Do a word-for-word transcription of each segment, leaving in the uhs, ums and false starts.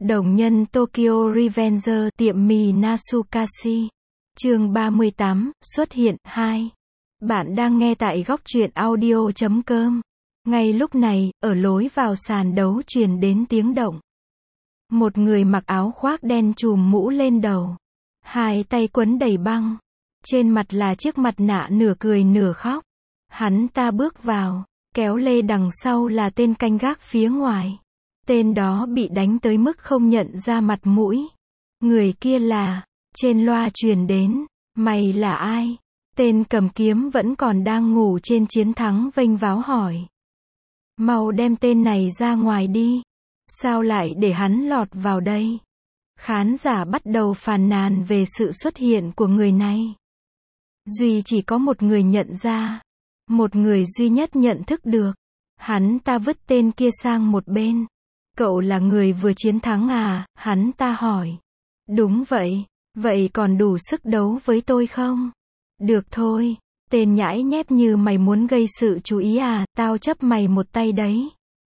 Đồng nhân Tokyo Revenger tiệm mì Nasukashi. Chương ba mươi tám, xuất hiện, hai. Bạn đang nghe tại góc truyện audio chấm com. Ngay lúc này, ở lối vào sàn đấu truyền đến tiếng động. Một người mặc áo khoác đen trùm mũ lên đầu. Hai tay quấn đầy băng. Trên mặt là chiếc mặt nạ nửa cười nửa khóc. Hắn ta bước vào, kéo lê đằng sau là tên canh gác phía ngoài. Tên đó bị đánh tới mức không nhận ra mặt mũi. Người kia là, trên loa truyền đến, mày là ai? Tên cầm kiếm vẫn còn đang ngủ trên chiến thắng vênh váo hỏi. Mau đem tên này ra ngoài đi. Sao lại để hắn lọt vào đây? Khán giả bắt đầu phàn nàn về sự xuất hiện của người này. Duy chỉ có một người nhận ra. Một người duy nhất nhận thức được. Hắn ta vứt tên kia sang một bên. Cậu là người vừa chiến thắng à? Hắn ta hỏi. Đúng vậy. Vậy còn đủ sức đấu với tôi không? Được thôi. Tên nhãi nhép như mày muốn gây sự chú ý à? Tao chấp mày một tay đấy.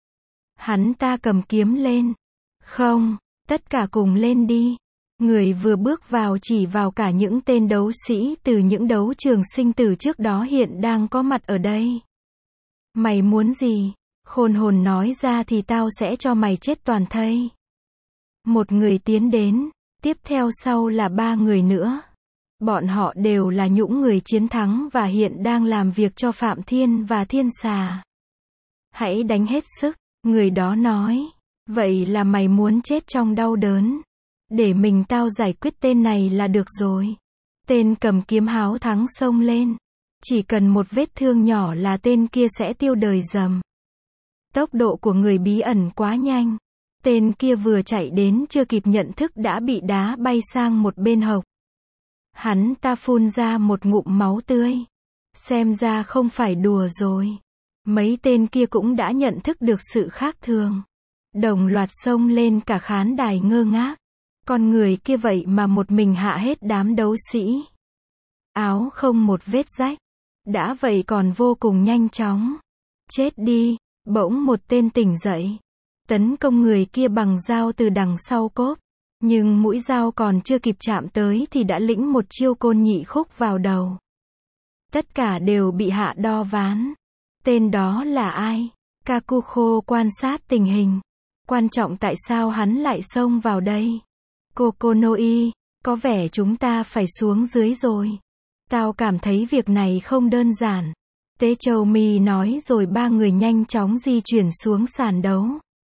Hắn ta cầm kiếm lên. Không, tất cả cùng lên đi. Người vừa bước vào chỉ vào cả những tên đấu sĩ từ những đấu trường sinh tử trước đó hiện đang có mặt ở đây. Mày muốn gì? Khôn hồn nói ra thì tao sẽ cho mày chết toàn thây. Một người tiến đến, tiếp theo sau là ba người nữa. Bọn họ đều là những người chiến thắng và hiện đang làm việc cho Phạm Thiên và Thiên Xà. Hãy đánh hết sức, người đó nói. Vậy là mày muốn chết trong đau đớn. Để mình tao giải quyết tên này là được rồi. Tên cầm kiếm háo thắng xông lên. Chỉ cần một vết thương nhỏ là tên kia sẽ tiêu đời dầm. Tốc độ của người bí ẩn quá nhanh. Tên kia vừa chạy đến chưa kịp nhận thức đã bị đá bay sang một bên hộc. Hắn ta phun ra một ngụm máu tươi. Xem ra không phải đùa rồi. Mấy tên kia cũng đã nhận thức được sự khác thường. Đồng loạt xông lên cả khán đài ngơ ngác. Con người kia vậy mà một mình hạ hết đám đấu sĩ. Áo không một vết rách. Đã vậy còn vô cùng nhanh chóng. Chết đi. Bỗng một tên tỉnh dậy. Tấn công người kia bằng dao từ đằng sau cốp. Nhưng mũi dao còn chưa kịp chạm tới thì đã lĩnh một chiêu côn nhị khúc vào đầu. Tất cả đều bị hạ đo ván. Tên đó là ai? Kakuko quan sát tình hình. Quan trọng tại sao hắn lại xông vào đây? Kokonoi, có vẻ chúng ta phải xuống dưới rồi. Tao cảm thấy việc này không đơn giản. Tế Châu Mi nói rồi ba người nhanh chóng di chuyển xuống sàn đấu.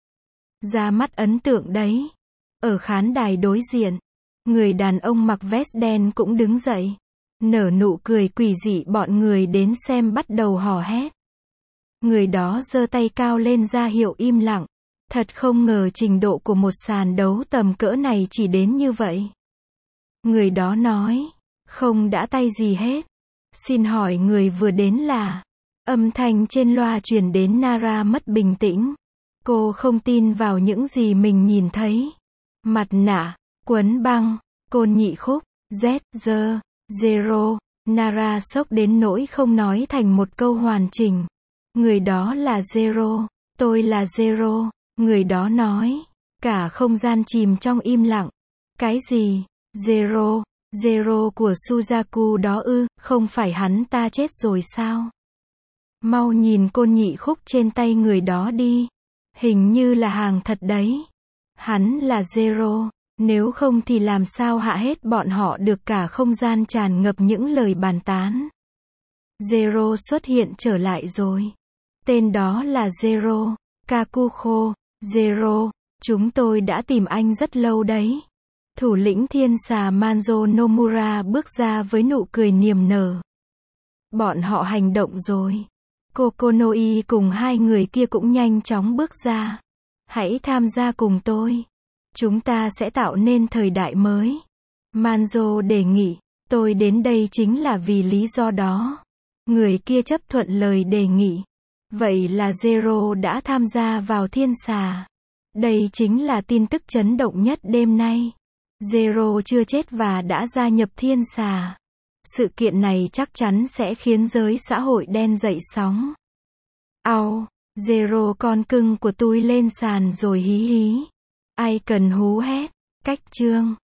Ra mắt ấn tượng đấy. Ở khán đài đối diện, người đàn ông mặc vest đen cũng đứng dậy. Nở nụ cười quỷ dị bọn người đến xem bắt đầu hò hét. Người đó giơ tay cao lên ra hiệu im lặng. Thật không ngờ trình độ của một sàn đấu tầm cỡ này chỉ đến như vậy. Người đó nói, không đã tay gì hết. Xin hỏi người vừa đến là... Âm thanh trên loa truyền đến Nara mất bình tĩnh. Cô không tin vào những gì mình nhìn thấy. Mặt nạ, quấn băng, côn nhị khúc, Z, Z, Zero. Nara sốc đến nỗi không nói thành một câu hoàn chỉnh. Người đó là Zero. Tôi là Zero. Người đó nói. Cả không gian chìm trong im lặng. Cái gì? Zero. Zero của Suzaku đó ư? Không phải hắn ta chết rồi sao? Mau nhìn côn nhị khúc trên tay người đó đi. Hình như là hàng thật đấy. Hắn là Zero. Nếu không thì làm sao hạ hết bọn họ được? Cả không gian tràn ngập những lời bàn tán. Zero xuất hiện trở lại rồi. Tên đó là Zero. Kakuko. Zero. Chúng tôi đã tìm anh rất lâu đấy. Thủ lĩnh Thiên Xà Manjo Nomura bước ra với nụ cười niềm nở. Bọn họ hành động rồi. Kokonoi cùng hai người kia cũng nhanh chóng bước ra. Hãy tham gia cùng tôi. Chúng ta sẽ tạo nên thời đại mới. Manjo đề nghị. Tôi đến đây chính là vì lý do đó. Người kia chấp thuận lời đề nghị. Vậy là Zero đã tham gia vào Thiên Xà. Đây chính là tin tức chấn động nhất đêm nay. Zero chưa chết và đã gia nhập Thiên Xà. Sự kiện này chắc chắn sẽ khiến giới xã hội đen dậy sóng. Ao, Zero con cưng của tôi lên sàn rồi hí hí. Ai cần hú hét. Cách chương